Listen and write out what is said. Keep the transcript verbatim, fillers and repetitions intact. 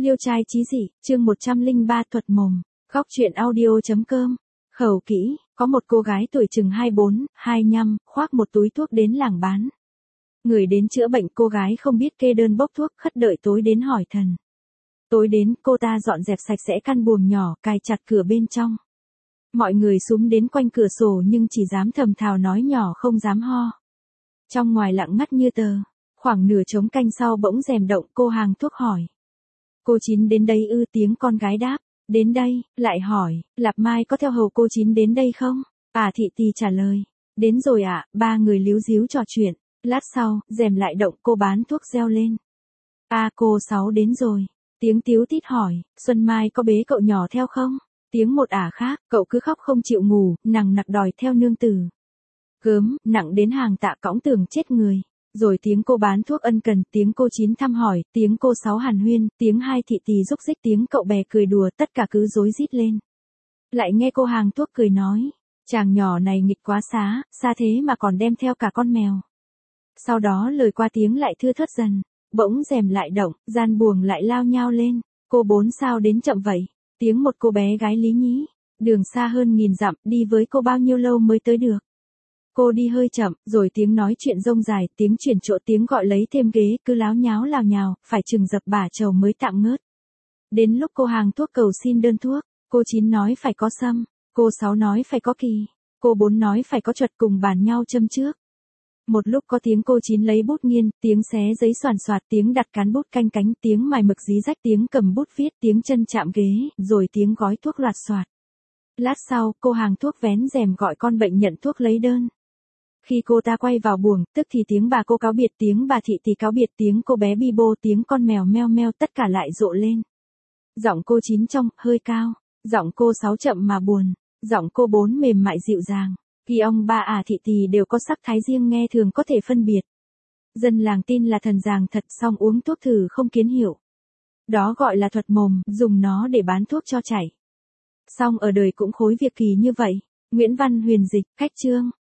Liêu trai chí dị, chương một trăm lẻ ba thuật mồm, khóc chuyện audio.com. Khẩu kỹ, có một cô gái tuổi chừng hai mươi bốn, hai mươi lăm, khoác một túi thuốc đến làng bán. Người đến chữa bệnh, cô gái không biết kê đơn bốc thuốc, khất đợi tối đến hỏi thần. Tối đến, cô ta dọn dẹp sạch sẽ căn buồng nhỏ, cài chặt cửa bên trong. Mọi người xúm đến quanh cửa sổ nhưng chỉ dám thầm thào nói nhỏ, không dám ho. Trong ngoài lặng ngắt như tờ. Khoảng nửa trống canh sau bỗng rèm động, cô hàng thuốc hỏi. Cô Chín đến đây ư? Tiếng con gái đáp. Đến đây. Lại hỏi, Lạp Mai có theo hầu cô Chín đến đây không? À, Thị Tì trả lời. Đến rồi ạ. À, ba người líu díu trò chuyện. Lát sau, rèm lại động, cô bán thuốc reo lên. À, cô Sáu đến rồi. Tiếng tíu tít hỏi, Xuân Mai có bế cậu nhỏ theo không? Tiếng một ả khác, cậu cứ khóc không chịu ngủ, nằng nặc đòi theo nương tử. Gớm, nặng đến hàng tạ cõng tưởng chết người. Rồi tiếng cô bán thuốc ân cần, tiếng cô Chín thăm hỏi, tiếng cô Sáu hàn huyên, tiếng hai Thị Tì rúc rích, tiếng cậu bè cười đùa, tất cả cứ rối rít lên. Lại nghe cô hàng thuốc cười nói, chàng nhỏ này nghịch quá xá, xa thế mà còn đem theo cả con mèo. Sau đó lời qua tiếng lại thưa thớt dần, bỗng rèm lại động, gian buồng lại lao nhao lên. Cô Bốn sao đến chậm vậy? Tiếng một cô bé gái lý nhí, đường xa hơn nghìn dặm, đi với cô bao nhiêu lâu mới tới được? Cô đi hơi chậm, rồi tiếng nói chuyện rông dài, tiếng chuyển chỗ, tiếng gọi lấy thêm ghế, cứ láo nháo lào nhào, phải chừng dập bả trầu mới tạm ngớt. Đến lúc cô hàng thuốc cầu xin đơn thuốc, cô Chín nói phải có sâm, cô Sáu nói phải có kỳ, cô Bốn nói phải có chuột, cùng bàn nhau châm trước. Một lúc có tiếng cô Chín lấy bút nghiên, tiếng xé giấy xoàn xoạt, tiếng đặt cán bút canh cánh, tiếng mài mực dí rách, tiếng cầm bút viết, tiếng chân chạm ghế, rồi tiếng gói thuốc loạt xoạt. Lát sau, cô hàng thuốc vén rèm gọi con bệnh nhận thuốc lấy đơn. Khi cô ta quay vào buồng, tức thì tiếng bà cô cáo biệt, tiếng bà Thị Tì cáo biệt, tiếng cô bé bi bô, tiếng con mèo meo meo, tất cả lại rộ lên. Giọng cô Chín trong, hơi cao, giọng cô Sáu chậm mà buồn, giọng cô Bốn mềm mại dịu dàng. Khi ông ba à Thị Tì đều có sắc thái riêng, nghe thường có thể phân biệt. Dân làng tin là thần giàng thật, song uống thuốc thử không kiến hiệu. Đó gọi là thuật mồm, dùng nó để bán thuốc cho chảy. Song ở đời cũng khối việc kỳ như vậy. Nguyễn Văn Huyền dịch, cách chương.